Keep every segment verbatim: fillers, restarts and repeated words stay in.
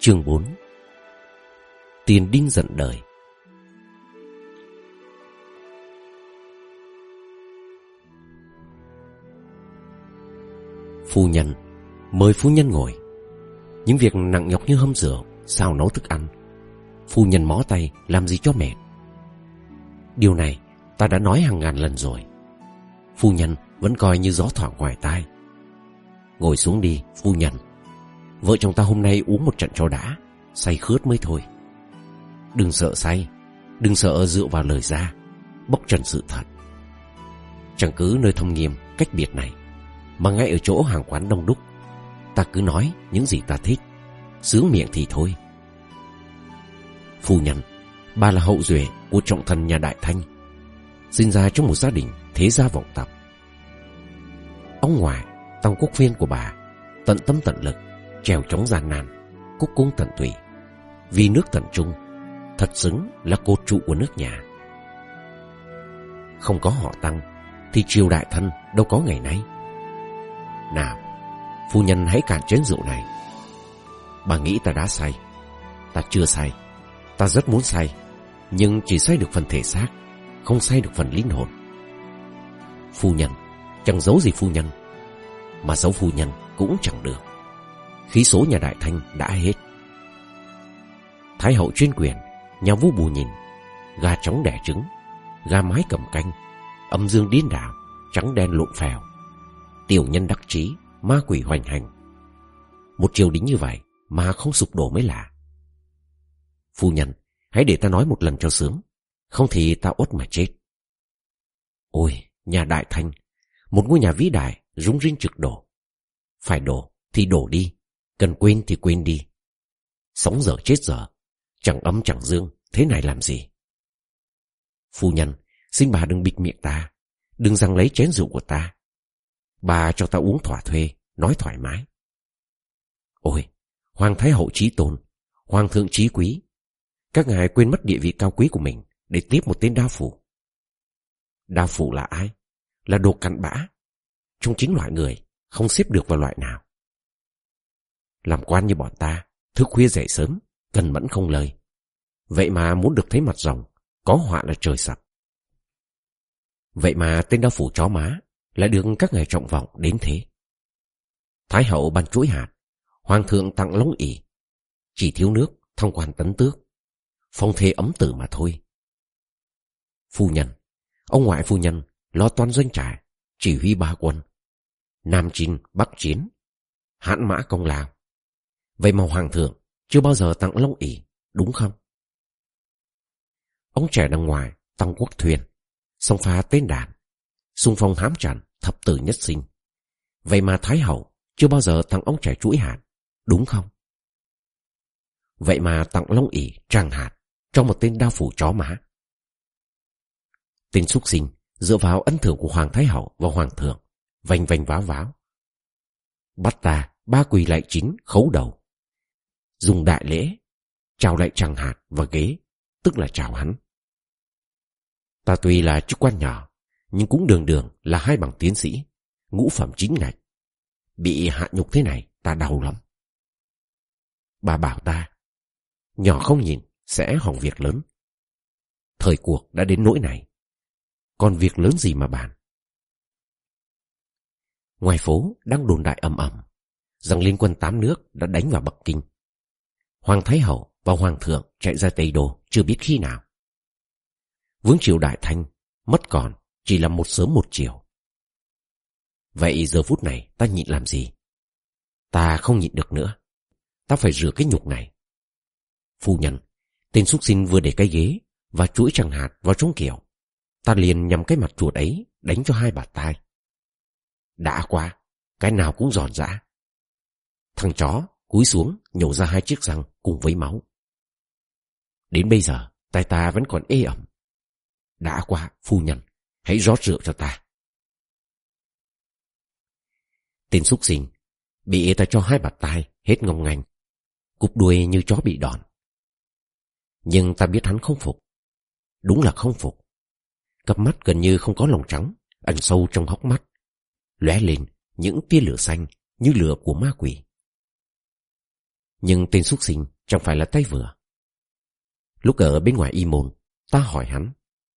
Chương bốn. Tiền đinh giận đời. Phu nhân, mời phu nhân ngồi. Những việc nặng nhọc như hâm rượu, xào nấu thức ăn, phu nhân mó tay làm gì cho mệt. Điều này ta đã nói hàng ngàn lần rồi. Phu nhân vẫn coi như gió thoảng ngoài tai. Ngồi xuống đi, phu nhân. Vợ chồng ta hôm nay uống một trận cho đã, say khướt mới thôi. Đừng sợ say, đừng sợ dựa vào lời ra, bóc trần sự thật. Chẳng cứ nơi thâm nghiêm, cách biệt này, mà ngay ở chỗ hàng quán đông đúc, ta cứ nói những gì ta thích, sướng miệng thì thôi. Phu nhân, bà là hậu duệ của trọng thần nhà Đại Thanh, sinh ra trong một gia đình thế gia vọng tộc. Ông ngoại, Tăng Quốc Phiên của bà, tận tâm tận lực, trèo chống gian nan, cúc cung tận tụy, vì nước tận trung, thật xứng là cột trụ của nước nhà. Không có họ Tăng thì triều đại thân đâu có ngày nay. Nào, phu nhân hãy cạn chén rượu này. Bà nghĩ ta đã say. Ta chưa say. Ta rất muốn say, nhưng chỉ say được phần thể xác, không say được phần linh hồn. Phu nhân, chẳng giấu gì phu nhân, mà giấu phu nhân cũng chẳng được. Khí số nhà Đại Thanh đã hết. Thái hậu chuyên quyền, nhà vua bù nhìn, gà trống đẻ trứng, gà mái cầm canh, âm dương điên đảo, trắng đen lộn phèo, tiểu nhân đắc chí, ma quỷ hoành hành. Một triều đình như vậy mà không sụp đổ mới lạ. Phu nhân, hãy để ta nói một lần cho sướng, không thì ta uất mà chết. Ôi, nhà Đại Thanh, một ngôi nhà vĩ đại, rung rinh trực đổ. Phải đổ thì đổ đi, cần quên thì quên đi. Sống dở chết dở, chẳng ấm chẳng dương, thế này làm gì? Phu nhân, xin bà đừng bịt miệng ta, đừng giằng lấy chén rượu của ta. Bà cho ta uống thỏa thuê, nói thoải mái. Ôi, Hoàng Thái Hậu chí tôn, Hoàng thượng chí quý, các ngài quên mất địa vị cao quý của mình để tiếp một tên đao phủ. Đao phủ là ai? Là đồ cặn bã, trong chính loại người, không xếp được vào loại nào. Làm quan như bọn ta, thức khuya dậy sớm, cần mẫn không lời. Vậy mà muốn được thấy mặt rồng, có họa là trời sập. Vậy mà tên đao phủ chó má lại được các ngài trọng vọng đến thế. Thái hậu ban chuỗi hạt, hoàng thượng tặng lông ỉ, chỉ thiếu nước, thong quan tấn tước, phong thê ấm tử mà thôi. Phu nhân, ông ngoại phu nhân lo toan doanh trại, chỉ huy ba quân, Nam Chinh, Bắc Chiến, hãn mã công lao. Vậy mà hoàng thượng chưa bao giờ tặng lông ỉ, đúng không? Ông trẻ đằng ngoài, Tăng Quốc Thuyền, xông pha tên đàn, xung phong hám trận, thập tử nhất sinh. Vậy mà Thái hậu chưa bao giờ tặng ông trẻ chuỗi hạt, đúng không? Vậy mà tặng lông ỉ tràng hạt cho một tên đao phủ chó má. Tên súc sinh dựa vào ân thưởng của Hoàng Thái hậu và Hoàng thượng, vành vành váo váo. Bắt ta ba quỳ lại chín khấu đầu, dùng đại lễ chào lại tràng hạt và ghế, tức là chào hắn. Ta tuy là chức quan nhỏ, nhưng cũng đường đường là hai bằng tiến sĩ, ngũ phẩm chính ngạch. Bị hạ nhục thế này ta đau lắm. Bà bảo ta, nhỏ không nhìn sẽ hỏng việc lớn. Thời cuộc đã đến nỗi này, còn việc lớn gì mà bàn. Ngoài phố đang đồn đại ầm ầm rằng liên quân tám nước đã đánh vào Bắc Kinh. Hoàng Thái hậu và Hoàng thượng chạy ra Tây Đô chưa biết khi nào. Vương triều Đại Thanh mất còn chỉ là một sớm một chiều. Vậy giờ phút này ta nhịn làm gì? Ta không nhịn được nữa. Ta phải rửa cái nhục này. Phu nhân, tên súc sinh vừa để cái ghế và chuỗi tràng hạt vào trong kiểu, ta liền nhắm cái mặt chuột ấy đánh cho hai bạt tai. Đã quá, cái nào cũng giòn giã. Thằng chó cúi xuống nhổ ra hai chiếc răng cùng với máu. Đến bây giờ tai ta vẫn còn ê ẩm. Đã quá, phu nhân, hãy rót rượu cho ta. Tên súc sinh bị ta cho hai bạt tai hết ngông nganh, cụp đuôi như chó bị đòn. Nhưng ta biết hắn không phục. Đúng là không phục. Cặp mắt gần như không có lòng trắng ẩn sâu trong hốc mắt, lóe lên những tia lửa xanh như lửa của ma quỷ. Nhưng tên xúc sinh chẳng phải là tay vừa. Lúc ở bên ngoài y môn, ta hỏi hắn: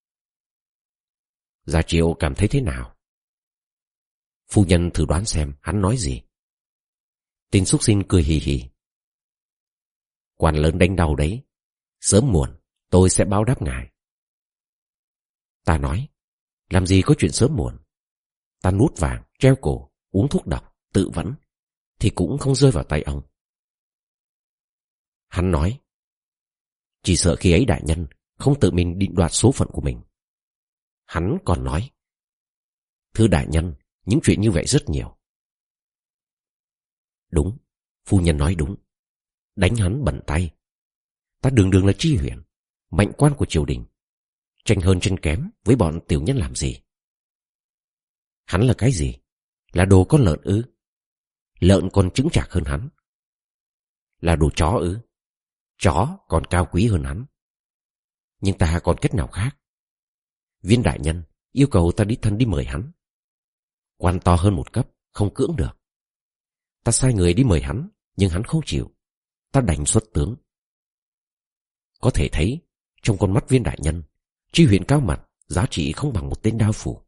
Gia Triệu cảm thấy thế nào? Phu nhân thử đoán xem hắn nói gì. Tên xúc sinh cười hì hì: Quan lớn đánh đau đấy, sớm muộn tôi sẽ báo đáp ngài. Ta nói: Làm gì có chuyện sớm muộn. Ta nuốt vàng, treo cổ, uống thuốc độc, tự vẫn, thì cũng không rơi vào tay ông. Hắn nói: Chỉ sợ khi ấy đại nhân không tự mình định đoạt số phận của mình. Hắn còn nói: Thưa đại nhân, những chuyện như vậy rất nhiều. Đúng, phu nhân nói đúng. Đánh hắn bẩn tay. Ta đường đường là tri huyện, mạnh quan của triều đình, tranh hơn tranh kém với bọn tiểu nhân làm gì? Hắn là cái gì? Là đồ con lợn ư? Lợn còn chững chạc hơn hắn. Là đồ chó ư? Chó còn cao quý hơn hắn. Nhưng ta còn cách nào khác? Viên đại nhân yêu cầu ta đích thân đi mời hắn. Quan to hơn một cấp, không cưỡng được. Ta sai người đi mời hắn, nhưng hắn không chịu. Ta đành xuất tướng. Có thể thấy, trong con mắt viên đại nhân, tri huyện cao mặt giá trị không bằng một tên đao phủ.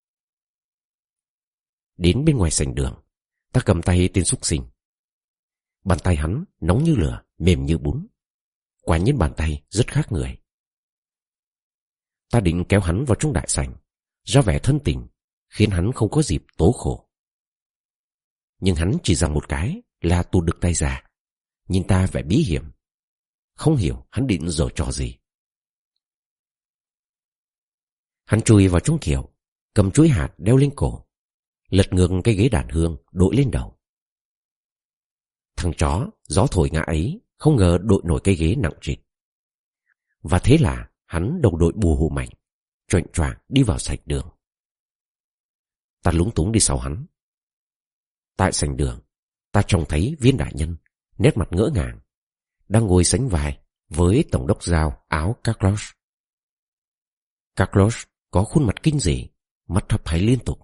Đến bên ngoài sảnh đường, ta cầm tay tên xúc sinh. Bàn tay hắn nóng như lửa, mềm như bún. Quả nhiên bàn tay rất khác người. Ta định kéo hắn vào trong đại sảnh, ra vẻ thân tình, khiến hắn không có dịp tố khổ. Nhưng hắn chỉ rằng một cái là tuột được tay ra, nhìn ta vẻ bí hiểm. Không hiểu hắn định giở trò gì. Hắn chui vào trong kiệu, cầm chuỗi hạt đeo lên cổ, lật ngược cái ghế đàn hương đội lên đầu. Thằng chó gió thổi ngã ấy không ngờ đội nổi cái ghế nặng trịch. Và thế là hắn đầu đội bù hù mạnh, choạng choạng đi vào sảnh đường. Ta lúng túng đi sau hắn. Tại sảnh đường, ta trông thấy viên đại nhân nét mặt ngỡ ngàng, đang ngồi sánh vai với tổng đốc giao áo Carlos. Carlos có khuôn mặt kinh dị, mắt hấp háy liên tục.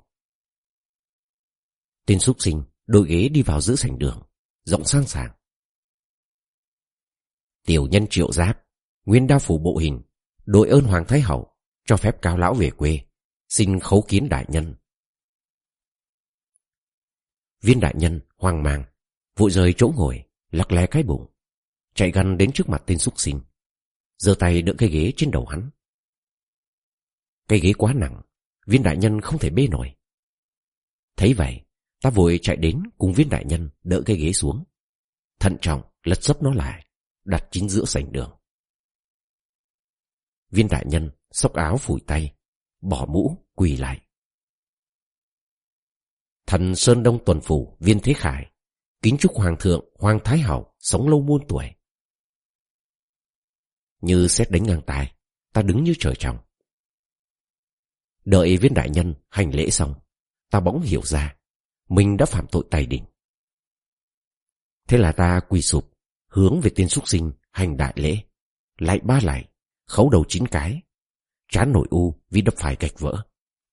Tên xúc sinh đội ghế đi vào giữa sảnh đường, rộng sang sảng. Tiểu nhân Triệu Giáp, nguyên đao phủ bộ hình, đội ơn Hoàng Thái Hậu cho phép cao lão về quê, xin khấu kiến đại nhân. Viên đại nhân hoang mang, vội rời chỗ ngồi, lắc lé cái bụng, chạy gần đến trước mặt tên xúc sinh, giơ tay đỡ cái ghế trên đầu hắn. Cái ghế quá nặng, viên đại nhân không thể bê nổi. Thấy vậy, ta vội chạy đến cùng viên đại nhân đỡ cái ghế xuống, thận trọng lật xấp nó lại, đặt chính giữa sảnh đường. Viên đại nhân xốc áo phủi tay, bỏ mũ quỳ lại. Thần Sơn Đông tuần phủ Viên Thế Khải kính chúc Hoàng thượng Hoàng Thái Hậu sống lâu muôn tuổi. Như sét đánh ngang tai, ta đứng như trời trồng. Đợi viên đại nhân hành lễ xong, ta bỗng hiểu ra mình đã phạm tội tày đình. Thế là ta quỳ sụp hướng về tên xúc sinh hành đại lễ, lạy ba lạy, khấu đầu chín cái, trán nổi u vì đập phải gạch vỡ.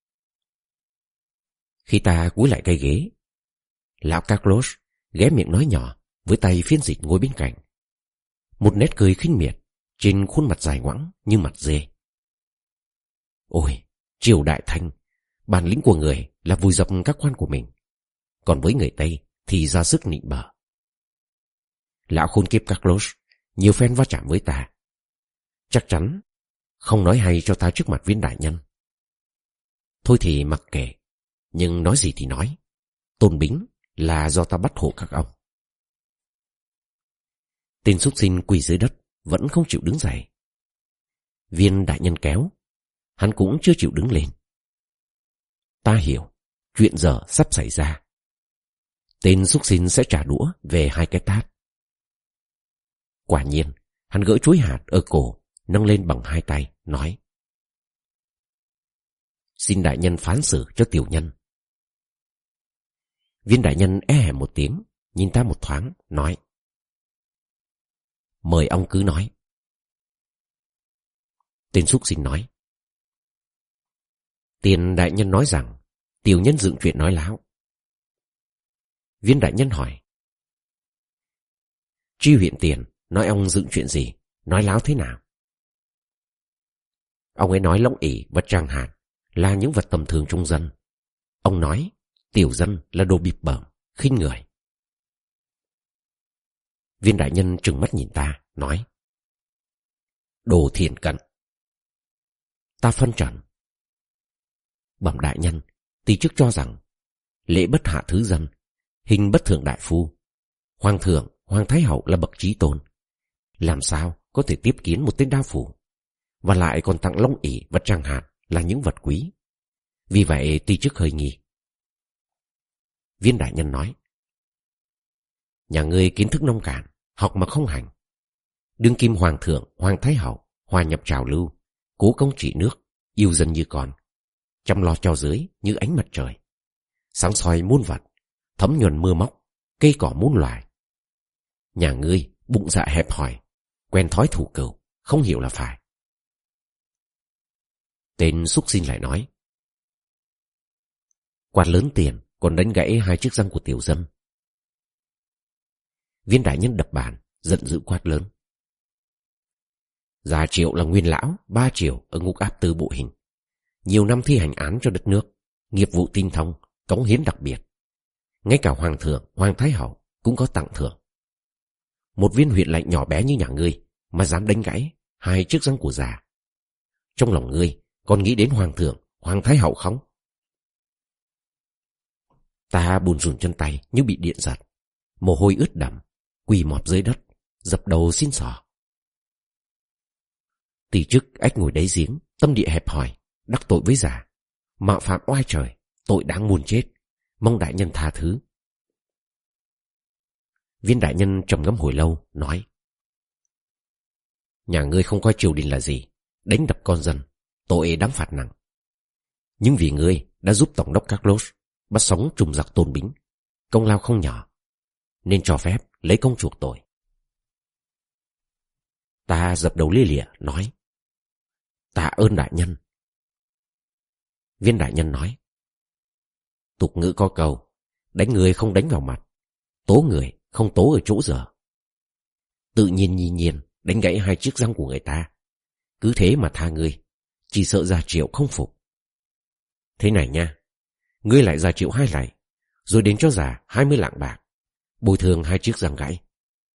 Khi ta cúi lại cây ghế, lão Carlos ghé miệng nói nhỏ với tay phiên dịch ngồi bên cạnh, một nét cười khinh miệt trên khuôn mặt dài ngoẵng như mặt dê. Ôi, triều đại Thanh, bản lĩnh của người là vùi dập các quan của mình, còn với người Tây thì ra sức nịnh bợ. Lão khôn kiếp Carlos nhiều phen va chạm với ta, chắc chắn không nói hay cho ta trước mặt viên đại nhân. Thôi thì mặc kệ, nhưng nói gì thì nói, tôn bính là do ta bắt hộ các ông. Tên xúc sinh quỳ dưới đất vẫn không chịu đứng dậy. Viên đại nhân kéo, hắn cũng chưa chịu đứng lên. Ta hiểu chuyện giờ sắp xảy ra. Tên xúc sinh sẽ trả đũa về hai cái tát. Quả nhiên, hắn gỡ chuỗi hạt ở cổ, nâng lên bằng hai tay, nói: Xin đại nhân phán xử cho tiểu nhân. Viên đại nhân e hẻ một tiếng, nhìn ta một thoáng, nói: Mời ông cứ nói. Tên xúc sinh nói: Tiền đại nhân nói rằng tiểu nhân dựng chuyện nói láo. Viên đại nhân hỏi: Tri huyện Tiền nói ông dựng chuyện gì, nói láo thế nào? Ông ấy nói Long ỷ và Tràng Hạt là những vật tầm thường trong dân. Ông nói tiểu dân là đồ bịp bợm, khinh người. Viên đại nhân trừng mắt nhìn ta, nói: Đồ thiền cận. Ta phân trần: Bẩm đại nhân, tỷ chức cho rằng lễ bất hạ thứ dân, hình bất thượng đại phu. Hoàng thượng, Hoàng Thái Hậu là bậc trí tôn, làm sao có thể tiếp kiến một tên đao phủ, và lại còn tặng Long ỷ và Tràng Hạt là những vật quý. Vì vậy tỷ chức hơi nghi. Viên đại nhân nói: Nhà ngươi kiến thức nông cạn, học mà không hành. Đương kim Hoàng thượng, Hoàng Thái Hậu hòa nhập trào lưu, cố công trị nước, yêu dân như con, chăm lo cho dưới như ánh mặt trời, sáng soi muôn vật, thấm nhuần mưa móc, cây cỏ muôn loài. Nhà ngươi bụng dạ hẹp hòi, quen thói thủ cừu, không hiểu là phải. Tên xúc sinh lại nói: Quan lớn Tiền còn đánh gãy hai chiếc răng của tiểu dân. Viên đại nhân đập bàn, giận dữ quát lớn: Gia Triệu là nguyên lão ba triều ở ngục áp tư bộ hình, nhiều năm thi hành án cho đất nước, nghiệp vụ tinh thông, cống hiến đặc biệt. Ngay cả Hoàng thượng, Hoàng Thái Hậu cũng có tặng thưởng. Một viên huyện lệnh nhỏ bé như nhà ngươi mà dám đánh gãy hai chiếc răng của già. Trong lòng ngươi còn nghĩ đến Hoàng thượng, Hoàng Thái Hậu không? Ta bùn rùn chân tay như bị điện giật, mồ hôi ướt đẫm, quỳ mọp dưới đất, dập đầu xin xỏ. Tỷ chức ách ngồi đáy giếng, tâm địa hẹp hòi, đắc tội với già, mạo phạm oai trời, tội đáng muôn chết, mong đại nhân tha thứ. Viên đại nhân trầm ngâm hồi lâu, nói: Nhà ngươi không coi triều đình là gì, đánh đập con dân, tội đáng phạt nặng. Nhưng vì ngươi đã giúp tổng đốc Carlos bắt sống trùm giặc Tôn Bính, công lao không nhỏ, nên cho phép lấy công chuộc tội. Ta dập đầu lia lịa, nói: Tạ ơn đại nhân. Viên đại nhân nói: Tục ngữ có câu, đánh người không đánh vào mặt, tố người không tố ở chỗ dở. Tự nhiên nhi nhiên đánh gãy hai chiếc răng của người ta, cứ thế mà tha ngươi, chỉ sợ Gia Triệu không phục. Thế này nha, ngươi lại Gia Triệu hai lạy, rồi đến cho già hai mươi lạng bạc, bồi thường hai chiếc răng gãy.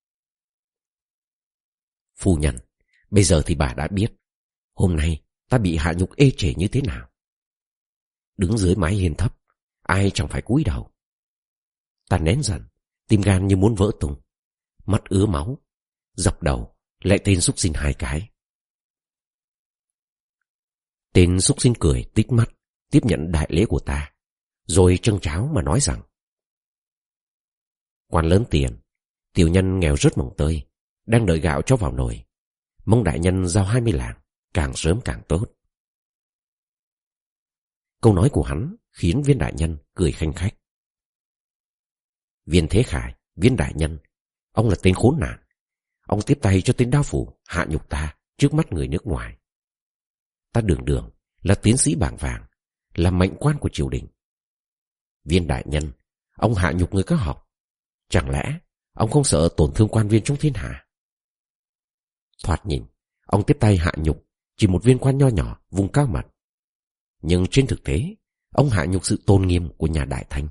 Phu nhân, bây giờ thì bà đã biết hôm nay ta bị hạ nhục ê chề như thế nào. Đứng dưới mái hiên thấp, ai chẳng phải cúi đầu. Ta nén giận, tim gan như muốn vỡ tung, mắt ứa máu, dập đầu lại tên xúc sinh hai cái. Tên xúc sinh cười tít mắt, tiếp nhận đại lễ của ta, rồi trân tráo mà nói rằng: Quan lớn Tiền, tiểu nhân nghèo rớt mồng tơi, đang đợi gạo cho vào nồi, mong đại nhân giao hai mươi lạng, càng sớm càng tốt. Câu nói của hắn khiến viên đại nhân cười khanh khách. Viên Thế Khải, viên đại nhân, ông là tên khốn nạn. Ông tiếp tay cho tên đao phủ hạ nhục ta trước mắt người nước ngoài. Ta đường đường là tiến sĩ bảng vàng, là mệnh quan của triều đình. Viên đại nhân, ông hạ nhục người có học, chẳng lẽ ông không sợ tổn thương quan viên trong thiên hạ? Thoạt nhìn, ông tiếp tay hạ nhục chỉ một viên quan nho nhỏ vùng cao mật, nhưng trên thực tế ông hạ nhục sự tôn nghiêm của nhà Đại Thanh.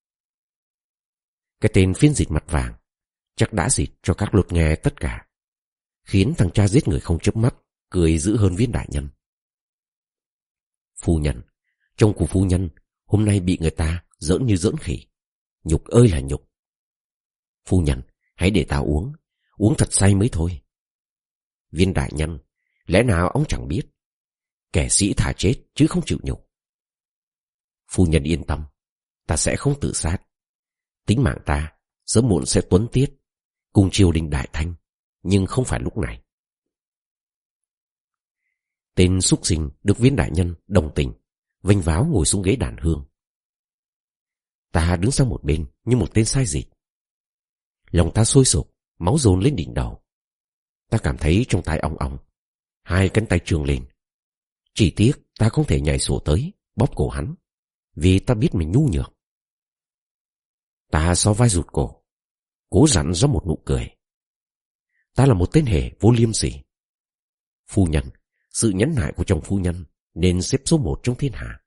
Cái tên phiên dịch mặt vàng chắc đã dịch cho các lột nghe tất cả, khiến thằng cha giết người không chớp mắt cười dữ hơn viên đại nhân. Phu nhân, chồng của phu nhân hôm nay bị người ta giỡn như giỡn khỉ, nhục ơi là nhục. Phu nhân, hãy để ta uống, uống thật say mới thôi. Viên đại nhân, lẽ nào ông chẳng biết kẻ sĩ thà chết chứ không chịu nhục. Phu nhân yên tâm, ta sẽ không tự sát. Tính mạng ta sớm muộn sẽ tuấn tiết cùng triều đình Đại Thanh, nhưng không phải lúc này. Tên xúc sinh được viên đại nhân đồng tình, vênh váo ngồi xuống ghế đàn hương. Ta đứng sang một bên như một tên sai dịch. Lòng ta sôi sục, máu dồn lên đỉnh đầu. Ta cảm thấy trong tai ong ong, hai cánh tay trương lên. Chỉ tiếc ta không thể nhảy sổ tới bóp cổ hắn, vì ta biết mình nhu nhược. Ta xó vai rụt cổ, cố dặn ra một nụ cười, Ta là một tên hề vô liêm sỉ. Phu nhân, sự nhẫn nại của chồng phu nhân nên xếp số một trong thiên hạ.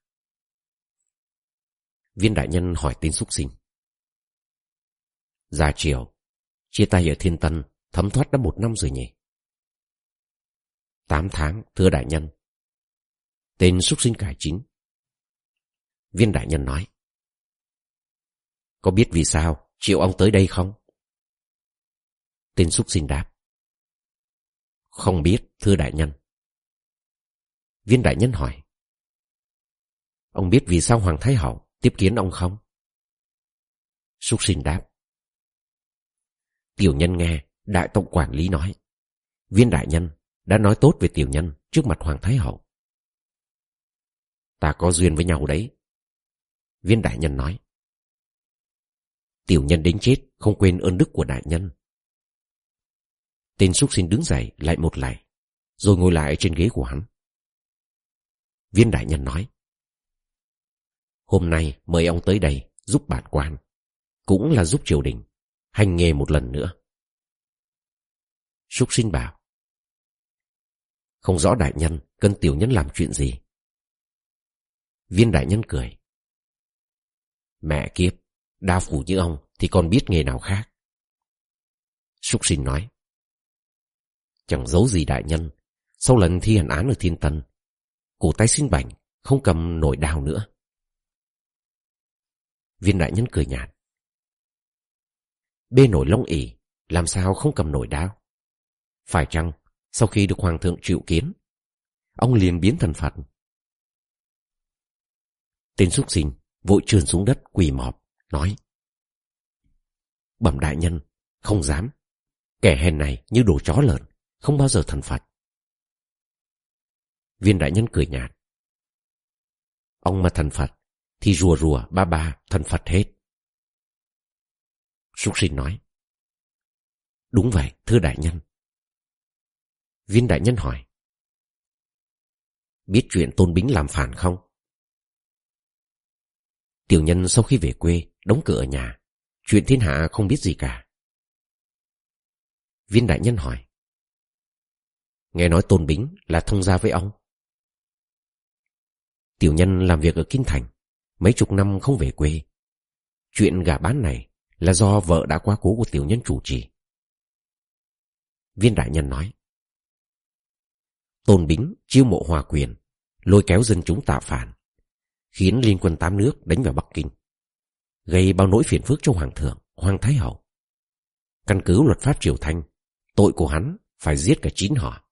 Viên đại nhân hỏi tên súc sinh. Già Triều, chia tay ở Thiên Tân thấm thoát đã một năm rồi nhỉ? Tám tháng, thưa đại nhân. Tên súc sinh cải chính. Viên đại nhân nói. Có biết vì sao Triệu ông tới đây không? Tên súc sinh đáp. Không biết, thưa đại nhân. Viên đại nhân hỏi. Ông biết vì sao Hoàng Thái Hậu tiếp kiến ông không? Súc sinh đáp. Tiểu nhân nghe đại tổng quản lý nói, Viên đại nhân đã nói tốt về tiểu nhân trước mặt Hoàng Thái Hậu. Ta có duyên với nhau đấy. Viên đại nhân nói. Tiểu nhân đến chết không quên ơn đức của đại nhân. Tên súc sinh đứng dậy lại một lạy, rồi ngồi lại trên ghế của hắn. Viên đại nhân nói. Hôm nay mời ông tới đây giúp bản quan, cũng là giúp triều đình hành nghề một lần nữa. Súc sinh bảo. Không rõ đại nhân cần tiểu nhân làm chuyện gì. Viên đại nhân cười. Mẹ kiếp, đao phủ như ông thì còn biết nghề nào khác. Súc sinh nói. Chẳng giấu gì đại nhân, sau lần thi hành án ở Thiên Tân, cổ tay sinh bệnh, không cầm nổi đao nữa. Viên đại nhân cười nhạt. Bê nổi lông ỉ, làm sao không cầm nổi đao? Phải chăng sau khi được hoàng thượng triệu kiến, ông liền biến thành Phật? Tên súc sinh vội trườn xuống đất quỳ mọp, nói. Bẩm đại nhân, không dám. Kẻ hèn này như đồ chó lợn, không bao giờ thành Phật. Viên đại nhân cười nhạt. Ông mà thành Phật thì rùa rùa ba ba thành Phật hết. Súc sinh nói. Đúng vậy, thưa đại nhân. Viên đại nhân hỏi. Biết chuyện Tôn Bính làm phản không? Tiểu nhân sau khi về quê đóng cửa ở nhà, chuyện thiên hạ không biết gì cả. Viên đại nhân hỏi. Nghe nói Tôn Bính là thông gia với ông. Tiểu nhân làm việc ở Kinh Thành, mấy chục năm không về quê. Chuyện gả bán này là do vợ đã quá cố của tiểu nhân chủ trì. Viên đại nhân nói. Tôn Bính chiêu mộ hòa quyền, lôi kéo dân chúng tạo phản, khiến liên quân tám nước đánh vào Bắc Kinh, gây bao nỗi phiền phức cho Hoàng thượng, Hoàng Thái Hậu. Căn cứ luật pháp triều Thanh, tội của hắn phải giết cả chín họ.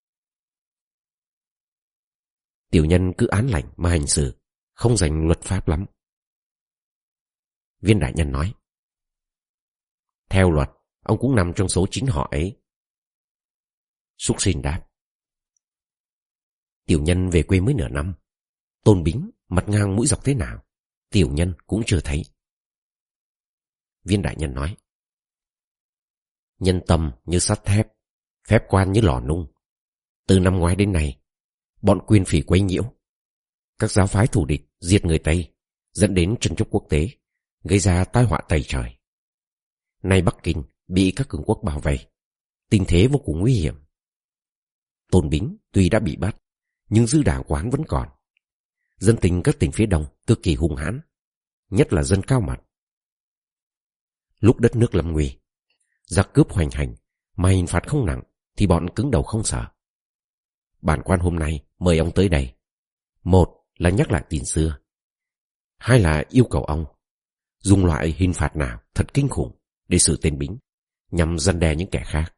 Tiểu nhân cứ án lành mà hành xử, không dành luật pháp lắm. Viên đại nhân nói. Theo luật, ông cũng nằm trong số chín họ ấy. Súc sinh đáp. Tiểu nhân về quê mới nửa năm, Tôn Bính mặt ngang mũi dọc thế nào, tiểu nhân cũng chưa thấy. Viên đại nhân nói. Nhân tâm như sắt thép, phép quan như lò nung. Từ năm ngoái đến nay, bọn quyền phỉ quấy nhiễu, các giáo phái thù địch diệt người Tây, dẫn đến tranh chấp quốc tế, gây ra tai họa tày trời. Nay Bắc Kinh bị các cường quốc bao vây, tình thế vô cùng nguy hiểm. Tôn Bính tuy đã bị bắt, nhưng dư đảng của hắn vẫn còn. Dân tình các tỉnh phía đông cực kỳ hung hãn, nhất là dân Cao Mật. Lúc đất nước lâm nguy, giặc cướp hoành hành mà hình phạt không nặng thì bọn cứng đầu không sợ. Bản quan hôm nay mời ông tới đây, một là nhắc lại tin xưa, hai là yêu cầu ông dùng loại hình phạt nào thật kinh khủng để xử tên Bính, nhằm răn đe những kẻ khác.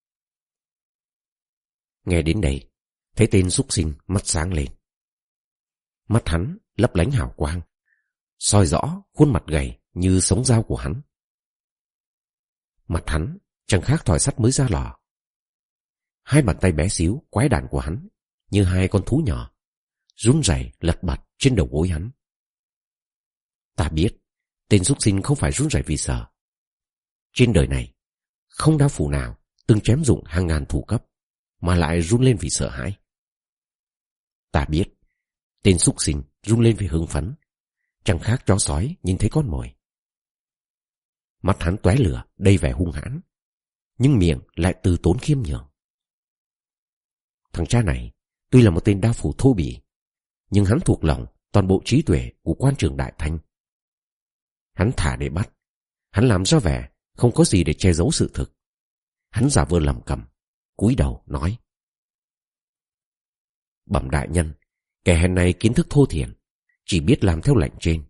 Nghe đến đây, thấy tên súc sinh mắt sáng lên. Mắt hắn lấp lánh hào quang, soi rõ khuôn mặt gầy như sống dao của hắn. Mặt hắn chẳng khác thỏi sắt mới ra lò. Hai bàn tay bé xíu quái đản của hắn như hai con thú nhỏ, run rẩy lật bật trên đầu gối hắn. Ta biết tên súc sinh không phải run rẩy vì sợ. Trên đời này không đao phủ nào từng chém dụng hàng ngàn thủ cấp mà lại run lên vì sợ hãi. Ta biết tên súc sinh run lên vì hưng phấn, chẳng khác chó sói nhìn thấy con mồi. Mắt hắn tóe lửa đầy vẻ hung hãn, nhưng miệng lại từ tốn khiêm nhường. Thằng cha này tuy là một tên đao phủ thô bỉ, nhưng hắn thuộc lòng toàn bộ trí tuệ của quan trường Đại Thanh. Hắn thả để bắt, hắn làm ra vẻ không có gì để che giấu sự thực. Hắn giả vờ lẩm cẩm, cúi đầu nói: Bẩm đại nhân, kẻ hèn này kiến thức thô thiển, chỉ biết làm theo lệnh trên.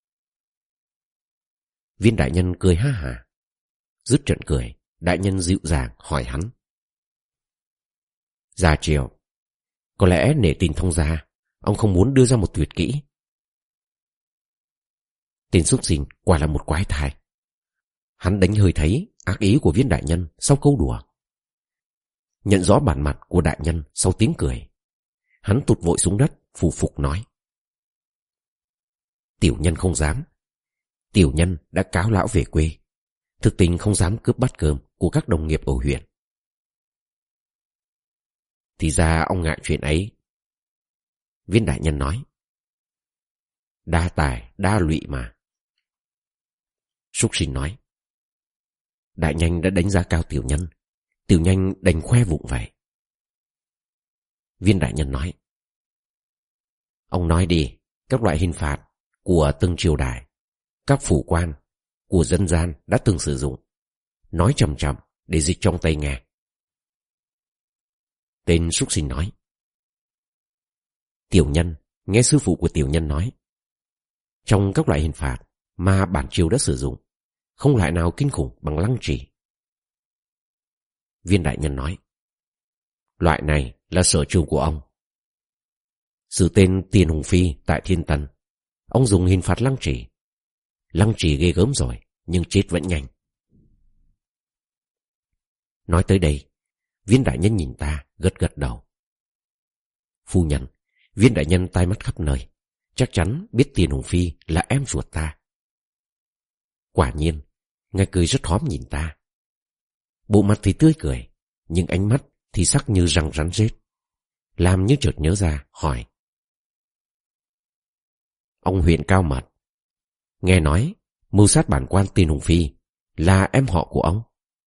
Viên đại nhân cười ha hả. Dứt trận cười, đại nhân dịu dàng hỏi hắn: Gia Triều, có lẽ nể tình thông gia, ông không muốn đưa ra một tuyệt kỹ? Tên xúc sinh quả là một quái thai. Hắn đánh hơi thấy ác ý của viên đại nhân sau câu đùa. Nhận rõ bản mặt của đại nhân sau tiếng cười, hắn tụt vội xuống đất phù phục nói: Tiểu nhân không dám. Tiểu nhân đã cáo lão về quê, thực tình không dám cướp bát cơm của các đồng nghiệp ở huyện. Thì ra ông ngại chuyện ấy. Viên đại nhân nói: Đa tài đa lụy mà. Súc sinh nói: Đại nhân đã đánh giá cao tiểu nhân, tiểu nhân đành khoe vụng vậy. Viên đại nhân nói: Ông nói đi, các loại hình phạt của từng triều đại, các phủ quan, của dân gian đã từng sử dụng. Nói chậm chậm để dịch trong tay nghe. Tên súc sinh nói: Tiểu nhân nghe sư phụ của tiểu nhân nói, trong các loại hình phạt mà bản triều đã sử dụng, không loại nào kinh khủng bằng lăng trì. Viên đại nhân nói: Loại này là sở trường của ông. Sự tên Tiền Hùng Phi tại Thiên Tân, ông dùng hình phạt lăng trì. Lăng trì ghê gớm rồi, nhưng chết vẫn nhanh. Nói tới đây, viên đại nhân nhìn ta, gật gật đầu. Phu nhân, viên đại nhân tai mắt khắp nơi, chắc chắn biết Tiền Hùng Phi là em ruột ta. Quả nhiên, ngài cười rất hóm nhìn ta. Bộ mặt thì tươi cười, nhưng ánh mắt thì sắc như răng rắn rết. Làm như chợt nhớ ra, hỏi: Ông huyện Cao Mật, nghe nói mưu sát bản quan Tiền Hùng Phi là em họ của ông?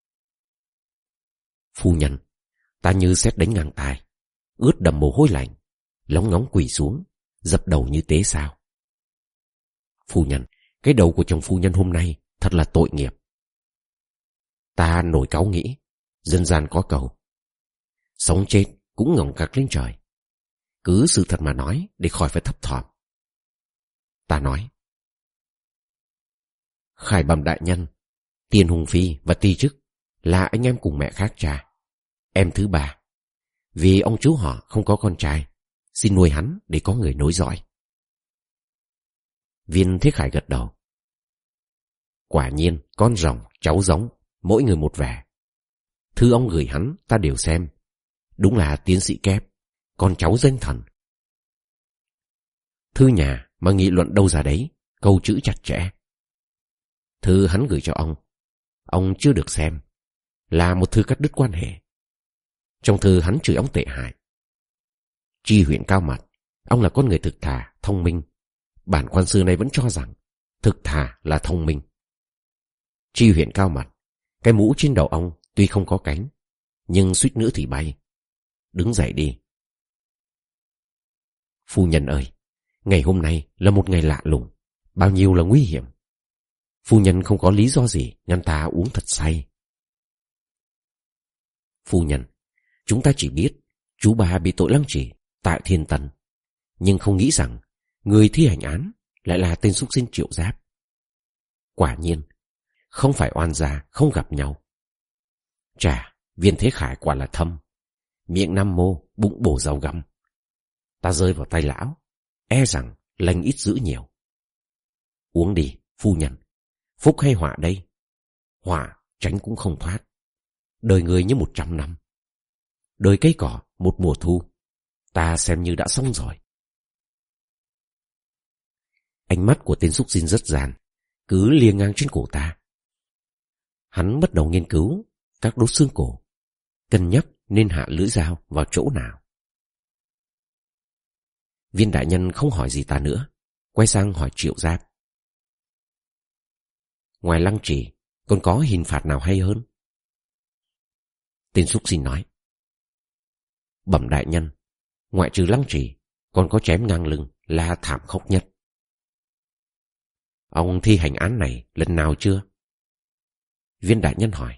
Phu nhân, ta như sét đánh ngang tai, ướt đầm mồ hôi lạnh, lóng ngóng quỳ xuống, dập đầu như tế sao. Phu nhân, cái đầu của chồng phu nhân hôm nay thật là tội nghiệp. Ta nổi cáu nghĩ, dân gian có câu: sống chết cũng ngẩng cạc lên trời. Cứ sự thật mà nói để khỏi phải thấp thỏm. Ta nói: Khải bẩm đại nhân, Tiền Hùng Phi và Ti Chức là anh em cùng mẹ khác cha. Em thứ ba. Vì ông chú họ không có con trai, xin nuôi hắn để có người nối dõi. Viên Thế Khải gật đầu. Quả nhiên con rồng, cháu giống, mỗi người một vẻ. Thư ông gửi hắn ta đều xem. Đúng là tiến sĩ kép, con cháu danh thần. Thư nhà mà nghị luận đâu ra đấy, câu chữ chặt chẽ. Thư hắn gửi cho ông, ông chưa được xem, là một thư cắt đứt quan hệ. Trong thư hắn chửi ông tệ hại. Tri huyện Cao Mật, ông là con người thực thà, thông minh. Bản quan xưa nay vẫn cho rằng thực thà là thông minh. Tri huyện Cao Mật, cái mũ trên đầu ông tuy không có cánh, nhưng suýt nữa thì bay. Đứng dậy đi. Phu nhân ơi, ngày hôm nay là một ngày lạ lùng, bao nhiêu là nguy hiểm. Phu nhân không có lý do gì ngăn ta uống thật say. Phu nhân, chúng ta chỉ biết chú bà bị tội lăng trì tại Thiên Tân, nhưng không nghĩ rằng người thi hành án lại là tên súc sinh Triệu Giáp. Quả nhiên, không phải oan gia không gặp nhau. Chà, Viên Thế Khải quả là thâm. Miệng nam mô, bụng bổ rau găm. Ta rơi vào tay lão, e rằng lành ít dữ nhiều. Uống đi, phu nhân. Phúc hay họa đây? Họa tránh cũng không thoát. Đời người như một trăm năm. Đời cây cỏ một mùa thu. Ta xem như đã xong rồi. Ánh mắt của tên súc sinh rất gian, cứ lia ngang trên cổ ta. Hắn bắt đầu nghiên cứu các đốt xương cổ, cân nhắc nên hạ lưỡi dao vào chỗ nào. Viên đại nhân không hỏi gì ta nữa, quay sang hỏi Triệu Giáp. Ngoài lăng trì, còn có hình phạt nào hay hơn? Tên súc sinh nói: Bẩm đại nhân, ngoại trừ lăng trì, còn có chém ngang lưng là thảm khốc nhất. Ông thi hành án này lần nào chưa? Viên đại nhân hỏi.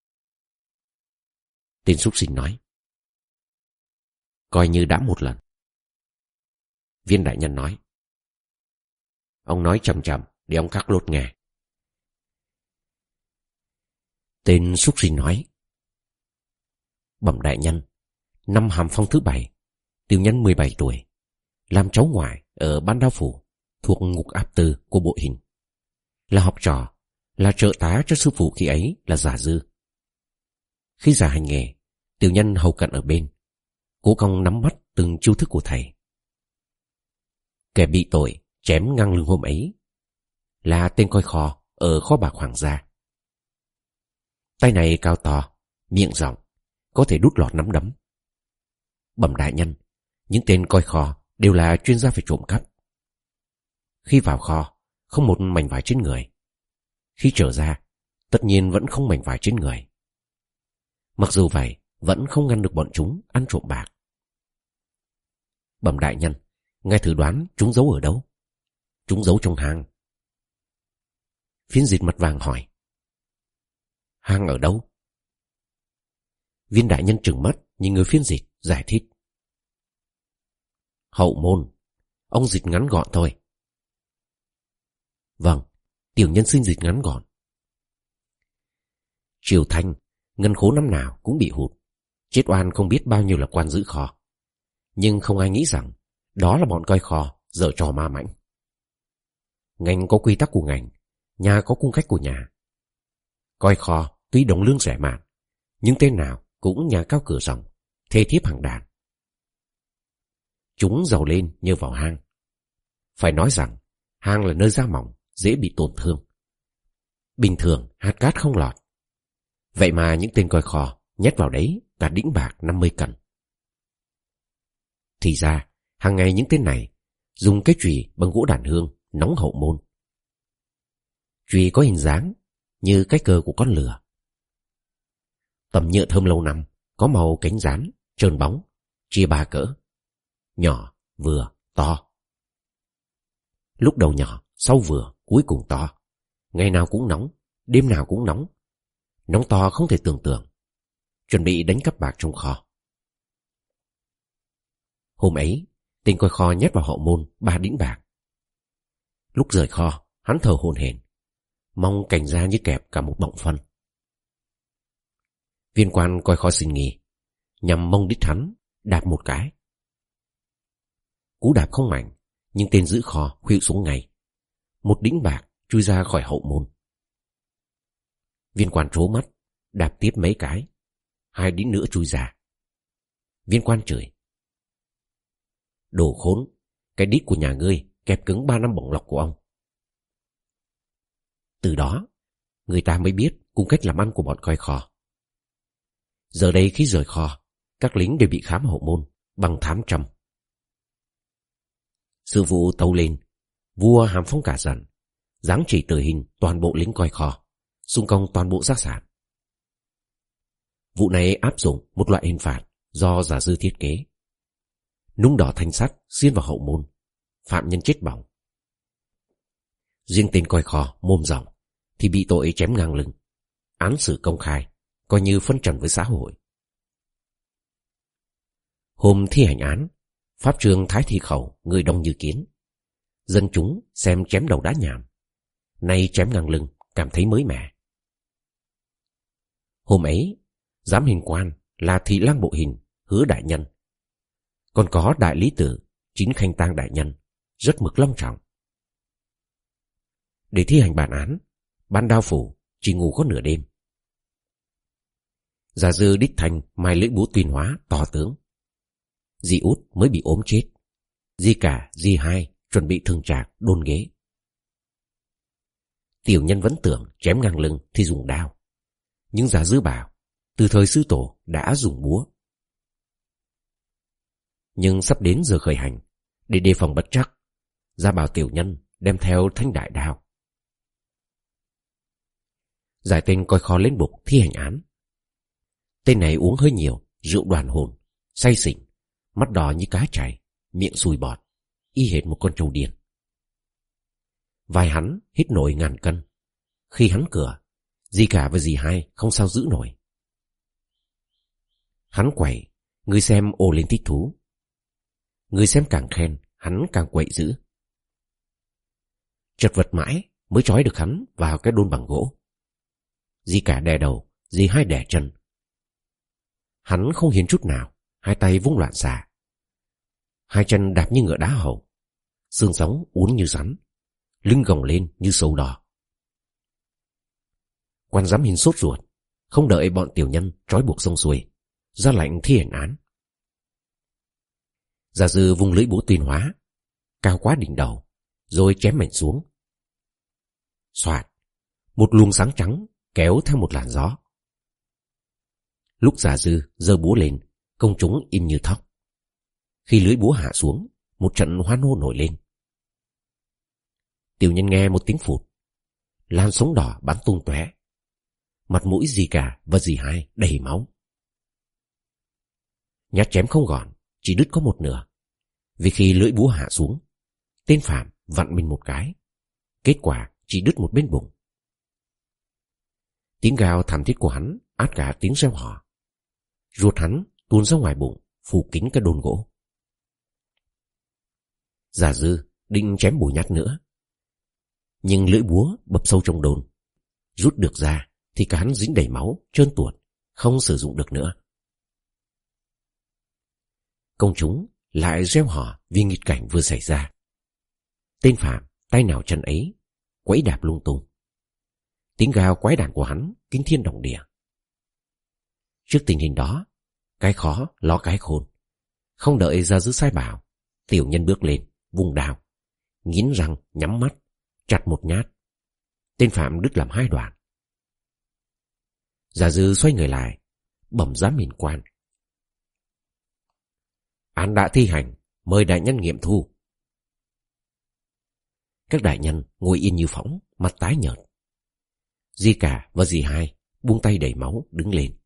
Tên súc sinh nói: Coi như đã một lần. Viên đại nhân nói: Ông nói chậm chậm để ông các lốt nghe. Tên súc sinh nói: Bẩm đại nhân, năm Hàm Phong thứ bảy, tiểu nhân mười bảy tuổi, làm cháu ngoại ở Ban Đao Phủ thuộc ngục áp tư của bộ hình, là học trò, là trợ tá cho sư phụ khi ấy là Giả Dư. Khi giả hành nghề, tiểu nhân hầu cận ở bên, cố công nắm bắt từng chiêu thức của thầy. Kẻ bị tội chém ngang lưng hôm ấy là tên coi kho ở kho bạc Hoàng gia. Tay này cao to, miệng rộng, có thể đút lọt nắm đấm. Bẩm đại nhân, những tên coi kho đều là chuyên gia về trộm cắp. Khi vào kho, không một mảnh vải trên người. Khi trở ra, tất nhiên vẫn không mảnh vải trên người. Mặc dù vậy, vẫn không ngăn được bọn chúng ăn trộm bạc. Bẩm đại nhân, ngài thử đoán chúng giấu ở đâu? Chúng giấu trong hang. Phiến dịch mặt vàng hỏi: Hang ở đâu? Viên đại nhân trừng mắt nhìn người phiên dịch, giải thích: Hậu môn. Ông dịch ngắn gọn thôi. Vâng, tiểu nhân xin dịch ngắn gọn. Triều Thanh, ngân khố năm nào cũng bị hụt, chết oan không biết bao nhiêu là quan giữ kho. Nhưng không ai nghĩ rằng đó là bọn coi kho giở trò ma mãnh. Ngành có quy tắc của ngành, nhà có cung cách của nhà. Coi kho tuy đồng lương rẻ mạt, nhưng tên nào cũng nhà cao cửa rộng, thê thiếp hàng đàn. Chúng giàu lên nhờ vào hang. Phải nói rằng hang là nơi da mỏng, dễ bị tổn thương. Bình thường hạt cát không lọt. Vậy mà những tên coi kho nhét vào đấy cả đĩnh bạc năm mươi cân. Thì ra hàng ngày những tên này dùng cái chùy bằng gỗ đàn hương nóng hậu môn. Chùy có hình dáng như cái cờ của con lừa. Tầm nhựa thơm lâu năm, có màu cánh rán, trơn bóng, chia ba cỡ: nhỏ, vừa, to. Lúc đầu nhỏ, sau vừa, cuối cùng to. Ngày nào cũng nóng, đêm nào cũng nóng. Nóng to không thể tưởng tượng. Chuẩn bị đánh cắp bạc trong kho. Hôm ấy, tên coi kho nhét vào hậu môn ba đĩnh bạc. Lúc rời kho, hắn thở hổn hển, mong cảnh ra như kẹp cả một bọng phân. Viên quan coi kho xin nghỉ, nhằm mông đít hắn đạp một cái. Cú đạp không mạnh, nhưng tên giữ kho khuỵu xuống ngay. Một đĩnh bạc chui ra khỏi hậu môn. Viên quan trố mắt, đạp tiếp mấy cái, hai đĩnh nữa chui ra. Viên quan chửi: Đồ khốn, cái đít của nhà ngươi kẹp cứng ba năm bổng lọc của ông. Từ đó, người ta mới biết cung cách làm ăn của bọn coi kho. Giờ đây khi rời kho, các lính đều bị khám hậu môn bằng thám trăm. Sự vụ tâu lên, vua Hàm Phong cả giận, giáng chỉ tử hình toàn bộ lính coi kho, xung công toàn bộ gia sản. Vụ này áp dụng một loại hình phạt do Giả Dư thiết kế. Nung đỏ thanh sắt xiên vào hậu môn, phạm nhân chết bỏng. Riêng tên coi kho mồm rộng thì bị tội chém ngang lưng, án xử công khai, coi như phân trần với xã hội. Hôm thi hành án, pháp trường Thái Thị Khẩu người đông như kiến. Dân chúng xem chém đầu đã nhàm, nay chém ngang lưng cảm thấy mới mẻ. Hôm ấy, giám hình quan là Thị Lang Bộ Hình Hứa đại nhân, còn có đại lý tử Chín Khanh Tang đại nhân, rất mực long trọng. Để thi hành bản án, Ban Đao Phủ chỉ ngủ có nửa đêm. Giả Dư đích thành mai lưỡi búa tuyên hóa to tướng. Dì út mới bị ốm chết, dì cả, dì hai chuẩn bị thương trạc đôn ghế. Tiểu nhân vẫn tưởng chém ngang lưng thì dùng đao, nhưng Giả Dư bảo từ thời sư tổ đã dùng búa. Nhưng sắp đến giờ khởi hành, để đề phòng bất trắc, gia bảo tiểu nhân đem theo thanh đại đao. Giải tên coi kho lên bục thi hành án. Tên này uống hơi nhiều, rượu đoàn hồn, say xỉn, mắt đỏ như cá chảy, miệng sùi bọt, y hệt một con trâu điên. Vai hắn hít nổi ngàn cân. Khi hắn cửa, dì cả và dì hai không sao giữ nổi. Hắn quẩy, người xem ồ lên thích thú. Người xem càng khen, hắn càng quậy dữ. Chật vật mãi mới trói được hắn vào cái đôn bằng gỗ. Dì cả đè đầu, dì hai đè chân. Hắn không hiến chút nào, hai tay vung loạn xạ, hai chân đạp như ngựa đá hầu, xương sống uốn như rắn, lưng gồng lên như sâu đỏ. Quan giám hình sốt ruột, không đợi bọn tiểu nhân trói buộc xong xuôi, ra lệnh thi hành án. Gia Dư vung lưỡi búa tuyên hóa, cao quá đỉnh đầu, rồi chém mạnh xuống. Xoạt, một luồng sáng trắng kéo theo một làn gió. Lúc Gia Dư giơ búa lên, công chúng im như thóc. Khi lưỡi búa hạ xuống, một trận hoan hô nổi lên. Tiểu nhân nghe một tiếng phụt, làn sóng đỏ bắn tung tóe. Mặt mũi dì cả và dì hai đầy máu. Nhát chém không gọn, chỉ đứt có một nửa. Vì khi lưỡi búa hạ xuống, tên Phạm vặn mình một cái, kết quả chỉ đứt một bên bụng. Tiếng gào thảm thiết của hắn át cả tiếng reo hò. Ruột hắn tuôn ra ngoài bụng, phủ kín cái đôn gỗ. Gia Dư định chém bùi nhát nữa, nhưng lưỡi búa bập sâu trong đồn. Rút được ra thì cả hắn dính đầy máu, trơn tuột, không sử dụng được nữa. Công chúng lại reo hò vì nghịch cảnh vừa xảy ra. Tên Phạm tay nào chân ấy, quẫy đạp lung tung. Tiếng gào quái đản của hắn kinh thiên động địa. Trước tình hình đó, cái khó ló cái khôn. Không đợi Gia Dư sai bảo, tiểu nhân bước lên, vùng đao, nghiến răng nhắm mắt, chặt một nhát. Tên Phạm đứt làm hai đoạn. Gia Dư xoay người lại, bẩm giám hình quan: án đã thi hành, mời đại nhân nghiệm thu. Các đại nhân ngồi yên như phỗng, mặt tái nhợt. Dì cả và dì hai buông tay đầy máu đứng lên.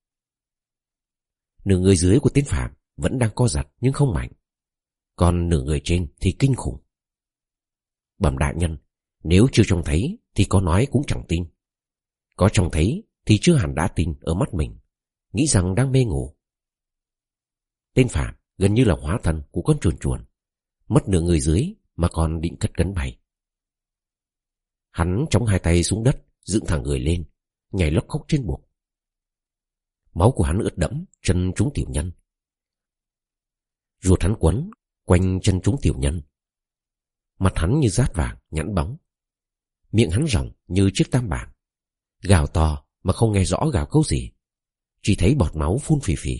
Nửa người dưới của tên Phạm vẫn đang co giật nhưng không mạnh, còn nửa người trên thì kinh khủng. Bẩm đại nhân, nếu chưa trông thấy thì có nói cũng chẳng tin. Có trông thấy thì chưa hẳn đã tin ở mắt mình, nghĩ rằng đang mê ngủ. Tên Phạm gần như là hóa thân của con chuồn chuồn, mất nửa người dưới mà còn định cất cánh bay. Hắn chống hai tay xuống đất, dựng thẳng người lên, nhảy lóc khóc trên bục. Máu của hắn ướt đẫm chân chúng tiểu nhân. Ruột hắn quấn quanh chân chúng tiểu nhân. Mặt hắn như dát vàng nhẵn bóng. Miệng hắn rộng như chiếc tam bảng. Gào to mà không nghe rõ gào câu gì, chỉ thấy bọt máu phun phì phì.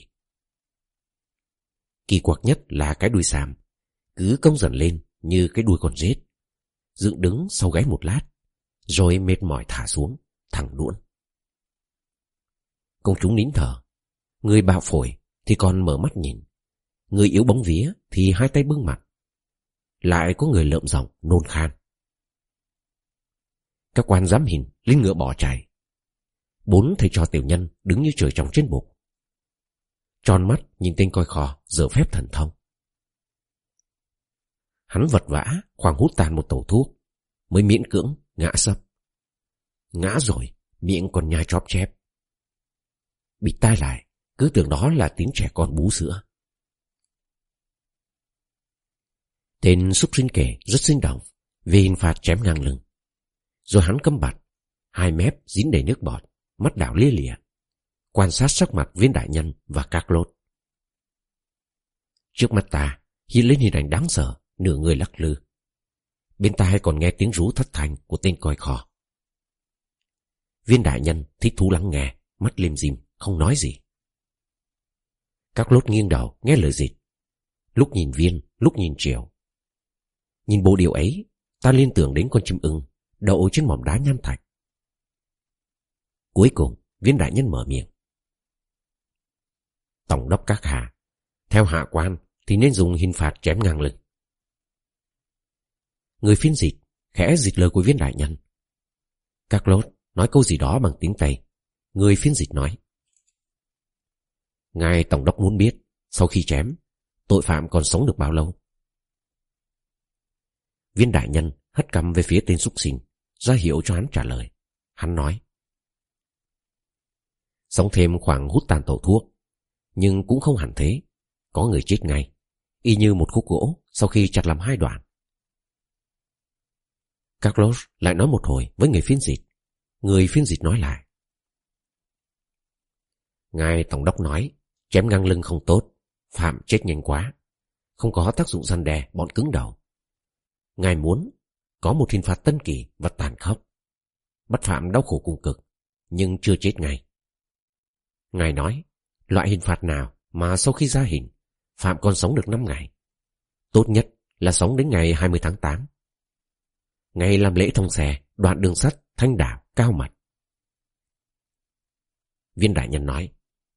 Kỳ quặc nhất là cái đuôi xàm, cứ cong dần lên như cái đuôi con rết, dựng đứng sau gáy một lát, rồi mệt mỏi thả xuống, thẳng đuỗn. Công chúng nín thở, người bạo phổi thì còn mở mắt nhìn, người yếu bóng vía thì hai tay bưng mặt, lại có người lợm giọng nôn khan. Các quan giám hình lên ngựa bỏ chạy. Bốn thầy trò tiểu nhân đứng như trời trồng trên bục, tròn mắt nhìn tên coi khò dở phép thần thông. Hắn vật vã khoảng hút tàn một tổ thuốc, mới miễn cưỡng ngã sấp. Ngã rồi miệng còn nhai chóp chép. Bịt tai lại, cứ tưởng đó là tiếng trẻ con bú sữa. Tên súc sinh kể rất sinh động vì hình phạt chém ngang lưng. Rồi hắn câm bặt, hai mép dính đầy nước bọt, mắt đảo lia lịa, quan sát sắc mặt viên đại nhân và các lốt. Trước mắt ta hiện lên hình ảnh đáng sợ, nửa người lắc lư. Bên tai còn nghe tiếng rú thất thanh của tên coi khò. Viên đại nhân thích thú lắng nghe, mắt lim dim, không nói gì. Các lốt nghiêng đầu nghe lời dịch, lúc nhìn Viên, lúc nhìn Triều. Nhìn bộ điều ấy, ta liên tưởng đến con chim ưng đậu trên mỏm đá nham thạch. Cuối cùng Viên đại nhân mở miệng: tổng đốc các hạ, theo hạ quan thì nên dùng hình phạt chém ngang lưng. Người phiên dịch khẽ dịch lời của Viên đại nhân. Các lốt nói câu gì đó bằng tiếng Tây. Người phiên dịch nói: Ngài tổng đốc muốn biết, sau khi chém, tội phạm còn sống được bao lâu? Viên đại nhân hất cằm về phía tên súc sinh, ra hiệu cho hắn trả lời. Hắn nói: sống thêm khoảng hút tàn tổ thuốc, nhưng cũng không hẳn thế. Có người chết ngay, y như một khúc gỗ sau khi chặt làm hai đoạn. Carlos lại nói một hồi với người phiên dịch. Người phiên dịch nói lại: ngài tổng đốc nói chém ngang lưng không tốt, phạm chết nhanh quá, không có tác dụng răn đe bọn cứng đầu. Ngài muốn có một hình phạt tân kỳ và tàn khốc, bắt phạm đau khổ cùng cực, nhưng chưa chết ngay. Ngài nói loại hình phạt nào mà sau khi ra hình, phạm còn sống được năm ngày. Tốt nhất là sống đến ngày hai mươi tháng tám. Ngày làm lễ thông xe đoạn đường sắt Thanh Đảo Cao Mật. Viên đại nhân nói: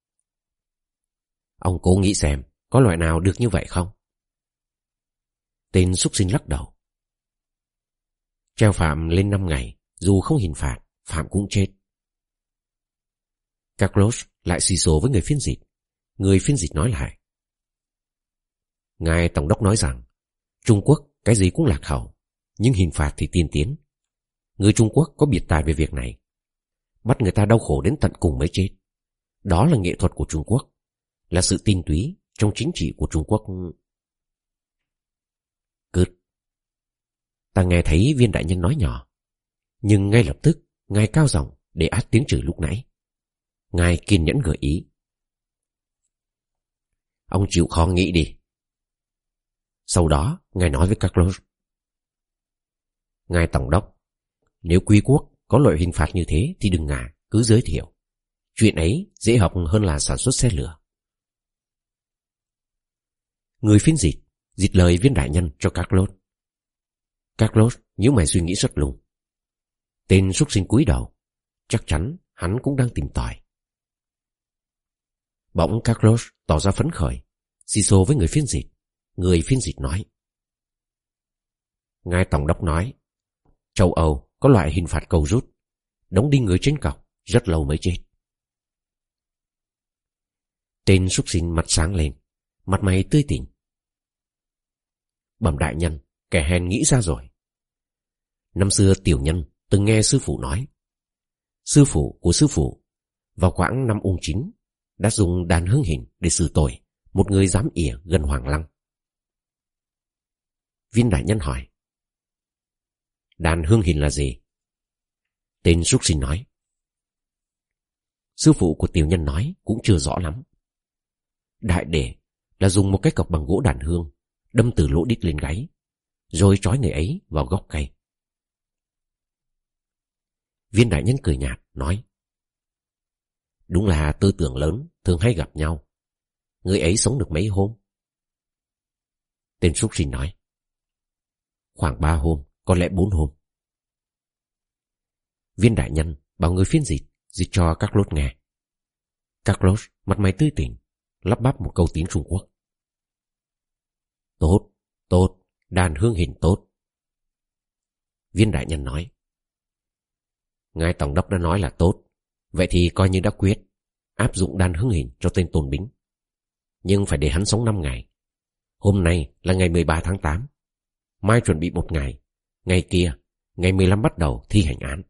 ông cố nghĩ xem có loại nào được như vậy không? Tên súc sinh lắc đầu. Treo phạm lên năm ngày, dù không hình phạt, phạm cũng chết. Carlos lại xì xồ với người phiên dịch. Người phiên dịch nói lại: ngài tổng đốc nói rằng Trung Quốc cái gì cũng lạc hậu, nhưng hình phạt thì tiên tiến. Người Trung Quốc có biệt tài về việc này, bắt người ta đau khổ đến tận cùng mới chết. Đó là nghệ thuật của Trung Quốc, là sự tinh túy trong chính trị của Trung Quốc. Cướt. Ta nghe thấy viên đại nhân nói nhỏ, nhưng ngay lập tức ngài cao giọng để át tiếng chửi lúc nãy. Ngài kiên nhẫn gợi ý: ông chịu khó nghĩ đi. Sau đó ngài nói với Carlos: ngài tổng đốc, nếu quý quốc có loại hình phạt như thế thì đừng ngại, cứ giới thiệu. Chuyện ấy dễ học hơn là sản xuất xe lửa. Người phiên dịch dịch lời viên đại nhân cho Carlos. Carlos nhíu mày suy nghĩ rất lung. Tên súc sinh cúi đầu, chắc chắn hắn cũng đang tìm tòi. Bỗng Carlos tỏ ra phấn khởi, xì xồ với người phiên dịch. Người phiên dịch nói: ngài tổng đốc nói châu Âu có loại hình phạt cầu rút, đóng đinh người trên cọc rất lâu mới chết. Tên súc sinh mặt sáng lên, mặt mày tươi tỉnh. Bẩm đại nhân, kẻ hèn nghĩ ra rồi. Năm xưa tiểu nhân từng nghe sư phụ nói, sư phụ của sư phụ vào khoảng năm ung chín đã dùng đàn hương hình để xử tội một người dám ỉa gần Hoàng Lăng. Viên đại nhân hỏi: đàn hương hình là gì? Tên súc sinh nói: sư phụ của tiểu nhân nói cũng chưa rõ lắm. Đại để là dùng một cái cọc bằng gỗ đàn hương, đâm từ lỗ đít lên gáy, rồi trói người ấy vào gốc cây. Viên đại nhân cười nhạt nói: đúng là tư tưởng lớn thường hay gặp nhau. Người ấy sống được mấy hôm? Tên súc sinh nói: khoảng ba hôm, có lẽ bốn hôm. Viên đại nhân bảo người phiên dịch dịch cho Carlos nghe. Carlos mặt mày tươi tỉnh, lắp bắp một câu tiếng Trung Quốc: tốt, tốt, đàn hương hình tốt. Viên đại nhân nói: ngài tổng đốc đã nói là tốt, vậy thì coi như đã quyết áp dụng đàn hương hình cho tên Tôn Bính. Nhưng phải để hắn sống năm ngày. Hôm nay là ngày mười ba tháng tám, mai chuẩn bị một ngày, ngày kia, ngày mười lăm bắt đầu thi hành án.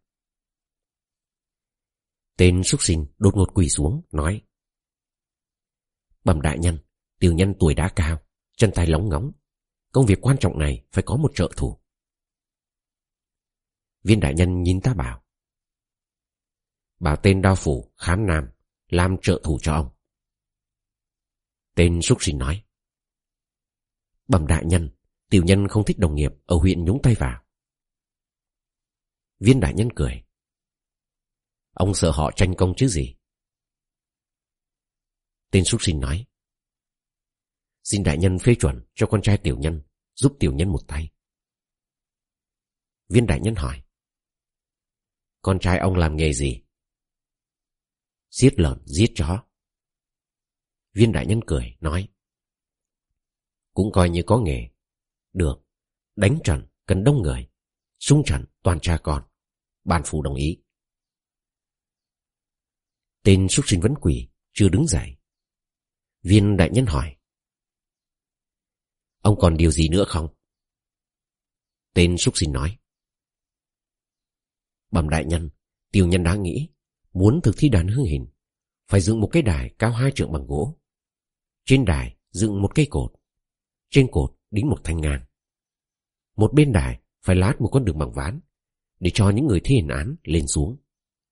Tên súc sinh đột ngột quỳ xuống, nói: bẩm đại nhân, tiểu nhân tuổi đã cao, chân tay lóng ngóng, công việc quan trọng này phải có một trợ thủ. Viên đại nhân nhìn ta bảo: bảo tên đao phủ Khám Nam làm trợ thủ cho ông. Tên súc sinh nói: bẩm đại nhân, tiểu nhân không thích đồng nghiệp ở huyện nhúng tay vào. Viên đại nhân cười: ông sợ họ tranh công chứ gì. Tên súc sinh nói: xin đại nhân phê chuẩn cho con trai tiểu nhân giúp tiểu nhân một tay. Viên đại nhân hỏi: con trai ông làm nghề gì? Giết lợn, giết chó. Viên đại nhân cười, nói: cũng coi như có nghề. Được, đánh trận cần đông người, xung trận toàn cha con. Ban phủ đồng ý. Tên súc sinh vẫn quỳ, chưa đứng dậy. Viên đại nhân hỏi. Ông còn điều gì nữa không? Tên súc sinh nói. Bẩm đại nhân, tiểu nhân đã nghĩ muốn thực thi đàn hương hình phải dựng một cái đài cao hai trượng bằng gỗ. Trên đài dựng một cây cột, trên cột đính một thanh ngang. Một bên đài phải lát một con đường bằng ván để cho những người thi hành án lên xuống.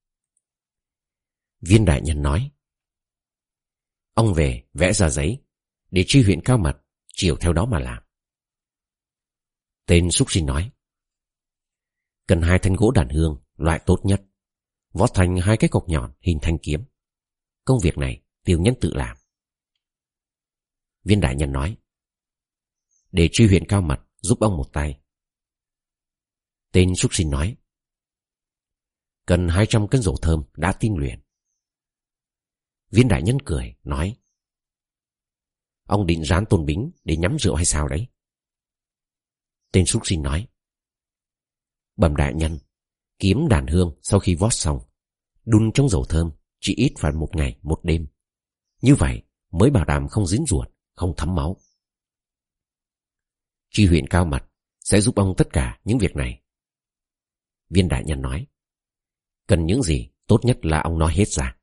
Viên đại nhân nói. Ông về vẽ ra giấy để tri huyện Cao Mật chiều theo đó mà làm. Tên súc sinh nói. Cần hai thanh gỗ đàn hương loại tốt nhất, vót thành hai cái cọc nhọn hình thanh kiếm. Công việc này tiểu nhân tự làm. Viên đại nhân nói. Để tri huyện Cao Mật giúp ông một tay. Tên súc sinh nói. Cần hai trăm cân dầu thơm đã tinh luyện. Viên đại nhân cười nói. Ông định rán Tôn Bính để nhắm rượu hay sao đấy? Tên súc sinh nói. Bẩm đại nhân, kiếm đàn hương sau khi vót xong đun trong dầu thơm chỉ ít phải một ngày một đêm. Như vậy mới bảo đảm không dính ruột, không thấm máu. Tri huyện Cao Mật sẽ giúp ông tất cả những việc này. Viên đại nhân nói. Cần những gì tốt nhất là ông nói hết ra.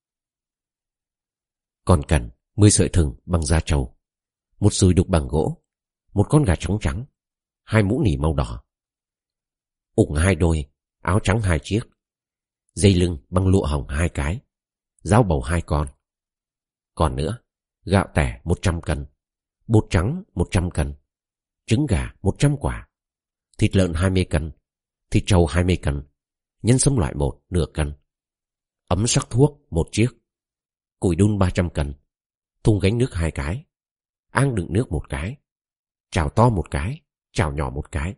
Còn cần mười sợi thừng bằng da trâu, một sùi đục bằng gỗ, một con gà trống trắng, hai mũ nỉ màu đỏ, ủng hai đôi, áo trắng hai chiếc, dây lưng bằng lụa hồng hai cái, dao bầu hai con. Còn nữa, gạo tẻ một trăm cân, bột trắng một trăm cân, trứng gà một trăm quả, thịt lợn hai mươi cân, thịt trâu hai mươi cân, nhân sâm loại một nửa cân, ấm sắc thuốc một chiếc, củi đun ba trăm cân, thùng gánh nước hai cái, ang đựng nước một cái, chảo to một cái, chảo nhỏ một cái.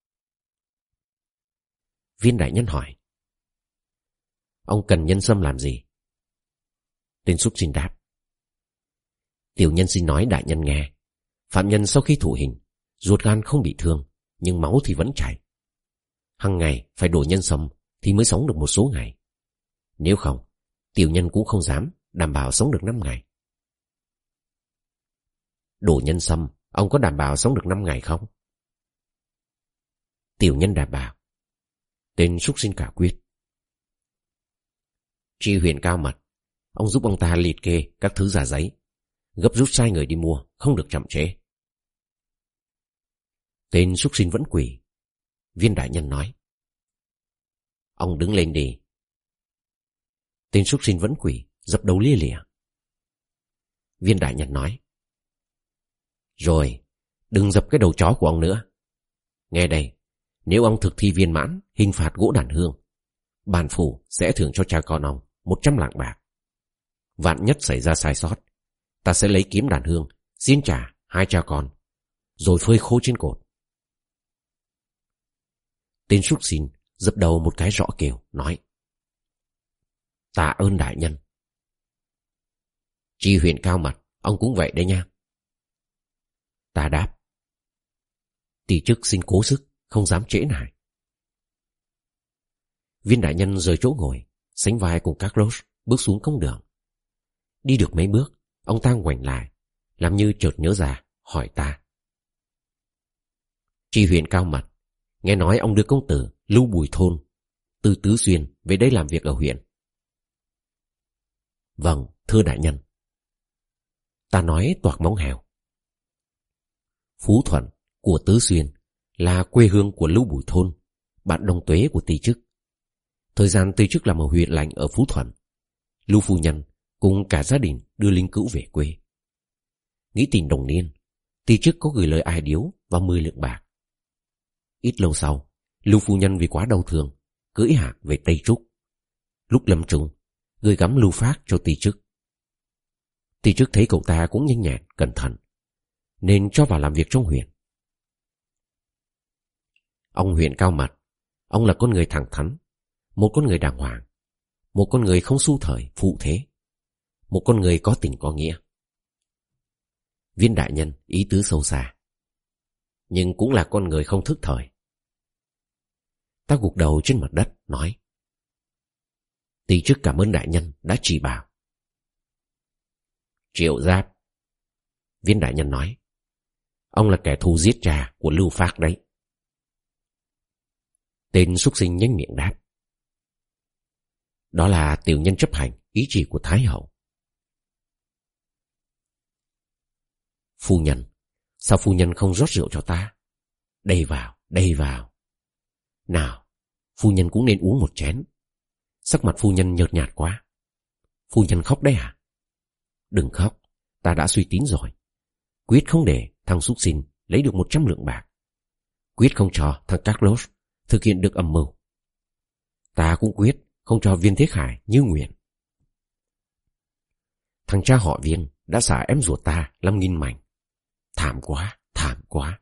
Viên đại nhân hỏi. Ông cần nhân sâm làm gì? Tên súc sinh đáp. Tiểu nhân xin nói đại nhân nghe. Phạm nhân sau khi thụ hình, ruột gan không bị thương, nhưng máu thì vẫn chảy. Hằng ngày phải đổ nhân sâm thì mới sống được một số ngày. Nếu không, tiểu nhân cũng không dám đảm bảo sống được năm ngày. Đổ nhân sâm, ông có đảm bảo sống được năm ngày không? Tiểu nhân đảm bảo. Tên súc sinh cả quyết. Tri huyện Cao Mật, ông giúp ông ta liệt kê các thứ giả giấy, gấp rút sai người đi mua, không được chậm trễ. Tên súc sinh vẫn quỳ. Viên đại nhân nói. Ông đứng lên đi. Tên súc sinh vẫn quỳ, dập đầu lia lịa. Viên đại nhân nói. Rồi, đừng dập cái đầu chó của ông nữa. Nghe đây, nếu ông thực thi viên mãn hình phạt gỗ đàn hương, bản phủ sẽ thưởng cho cha con ông một trăm lạng bạc. Vạn nhất xảy ra sai sót, ta sẽ lấy kiếm đàn hương xin trả hai cha con, rồi phơi khô trên cột. Tên súc sinh dập đầu một cái rõ kêu, nói. Tạ ơn đại nhân. Tri huyện Cao Mật, ông cũng vậy đấy nha. Ta đáp. Tỷ chức xin cố sức, không dám trễ nải. Viên đại nhân rời chỗ ngồi, sánh vai cùng Carlos bước xuống công đường. Đi được mấy bước, ông ta ngoảnh lại, làm như chợt nhớ ra, hỏi ta. Tri huyện Cao Mật, nghe nói ông đưa công tử Lưu Bùi Thôn từ Tứ Xuyên về đây làm việc ở huyện. Vâng, thưa đại nhân. Ta nói toạc móng heo. Phú Thuận của Tứ Xuyên là quê hương của Lưu Bùi Thôn, bạn đồng tuế của Tỳ Chức. Thời gian Tỳ Chức làm ở huyện lệnh ở Phú Thuận, Lưu phu nhân cùng cả gia đình đưa linh cữu về quê. Nghĩ tình đồng niên, Tỳ Chức có gửi lời ai điếu và mười lượng bạc. Ít lâu sau, Lưu phu nhân vì quá đau thương, cưỡi hạc về Tây Trúc. Lúc lâm chung, gửi gắm Lưu Phác cho Tỳ Chức. Tỳ Chức thấy cậu ta cũng nhanh nhẹn, cẩn thận, nên cho vào làm việc trong huyện. Ông huyện Cao Mật, ông là con người thẳng thắn, một con người đàng hoàng, một con người không xu thời phụ thế, một con người có tình có nghĩa. Viên đại nhân ý tứ sâu xa, nhưng cũng là con người không thức thời. Ta gục đầu trên mặt đất, nói. Tỳ chức cảm ơn đại nhân đã chỉ bảo. Triệu Giáp, Viên đại nhân nói. Ông là kẻ thù giết cha của Lưu Phác đấy. Tên súc sinh nhanh miệng đáp. Đó là tiểu nhân chấp hành ý chỉ của Thái hậu. Phu nhân, sao phu nhân không rót rượu cho ta? Đầy vào, đầy vào. Nào, phu nhân cũng nên uống một chén. Sắc mặt phu nhân nhợt nhạt quá. Phu nhân khóc đấy à? Đừng khóc, ta đã suy tính rồi. Quyết không để thằng súc sinh lấy được một trăm lượng bạc. Quyết không cho thằng Carlos thực hiện được âm mưu. Ta cũng quyết không cho Viên Thế Khải như nguyện. Thằng cha họ Viên đã xả em ruột ta làm nghìn mảnh. Thảm quá, thảm quá.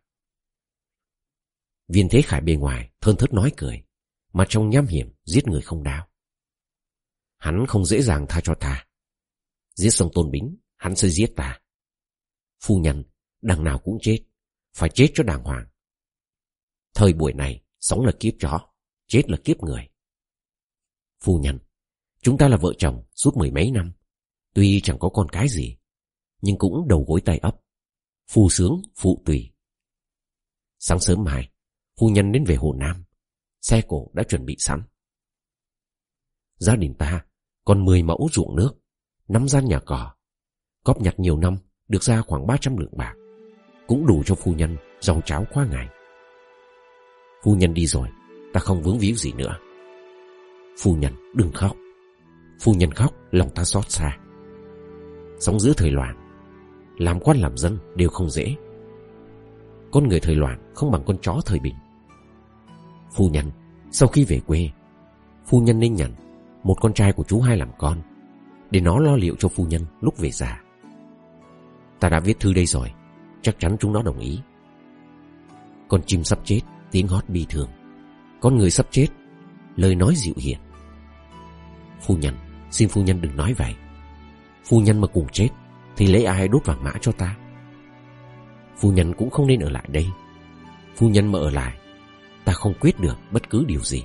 Viên Thế Khải bề ngoài thơn thớt nói cười, mà trong nham hiểm giết người không đau. Hắn không dễ dàng tha cho ta. Giết xong Tôn Bính, hắn sẽ giết ta. Phu nhân, đằng nào cũng chết, phải chết cho đàng hoàng. Thời buổi này, sống là kiếp chó, chết là kiếp người. Phu nhân, chúng ta là vợ chồng suốt mười mấy năm. Tuy chẳng có con cái gì, nhưng cũng đầu gối tay ấp. Phu sướng, phụ tùy. Sáng sớm mai, phu nhân đến về Hồ Nam. Xe cổ đã chuẩn bị sẵn. Gia đình ta còn mười mẫu ruộng nước, năm gian nhà cỏ. Cóp nhặt nhiều năm được ra khoảng ba trăm lượng bạc, cũng đủ cho phu nhân rau cháo qua ngày. Phu nhân đi rồi, ta không vướng víu gì nữa. Phu nhân đừng khóc. Phu nhân khóc lòng ta xót xa. Sống giữa thời loạn, làm quan làm dân đều không dễ. Con người thời loạn không bằng con chó thời bình. Phu nhân, sau khi về quê, phu nhân nên nhận một con trai của chú hai làm con, để nó lo liệu cho phu nhân lúc về già. Ta đã viết thư đây rồi, chắc chắn chúng nó đồng ý. Con chim sắp chết, tiếng hót bi thương. Con người sắp chết, lời nói dịu hiền. Phu nhân, xin phu nhân đừng nói vậy. Phu nhân mà cùng chết thì lấy ai đốt vàng mã cho ta? Phu nhân cũng không nên ở lại đây. Phu nhân mà ở lại, ta không quyết được bất cứ điều gì.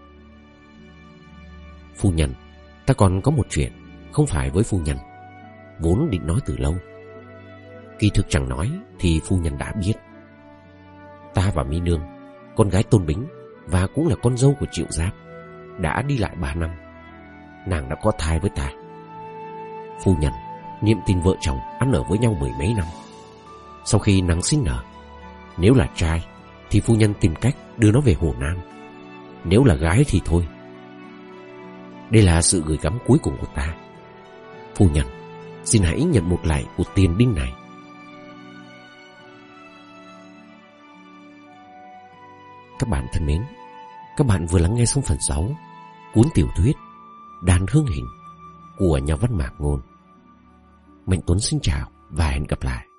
Phu nhân, ta còn có một chuyện không phải với phu nhân, vốn định nói từ lâu. Kỳ thực chẳng nói thì phu nhân đã biết. Ta và Mi Nương, con gái Tôn Bính và cũng là con dâu của Triệu Giáp, đã đi lại ba năm. Nàng đã có thai với ta. Phu nhân, niệm tình vợ chồng ăn ở với nhau mười mấy năm. Sau khi nàng sinh nở, nếu là trai thì phu nhân tìm cách đưa nó về Hồ Nam. Nếu là gái thì thôi. Đây là sự gửi gắm cuối cùng của ta. Phu nhân, xin hãy nhận một lại của tiền đinh này. Các bạn thân mến, các bạn vừa lắng nghe xong phần sáu cuốn tiểu thuyết Đàn Hương Hình của nhà văn Mạc Ngôn. Mạnh Tuấn xin chào và hẹn gặp lại.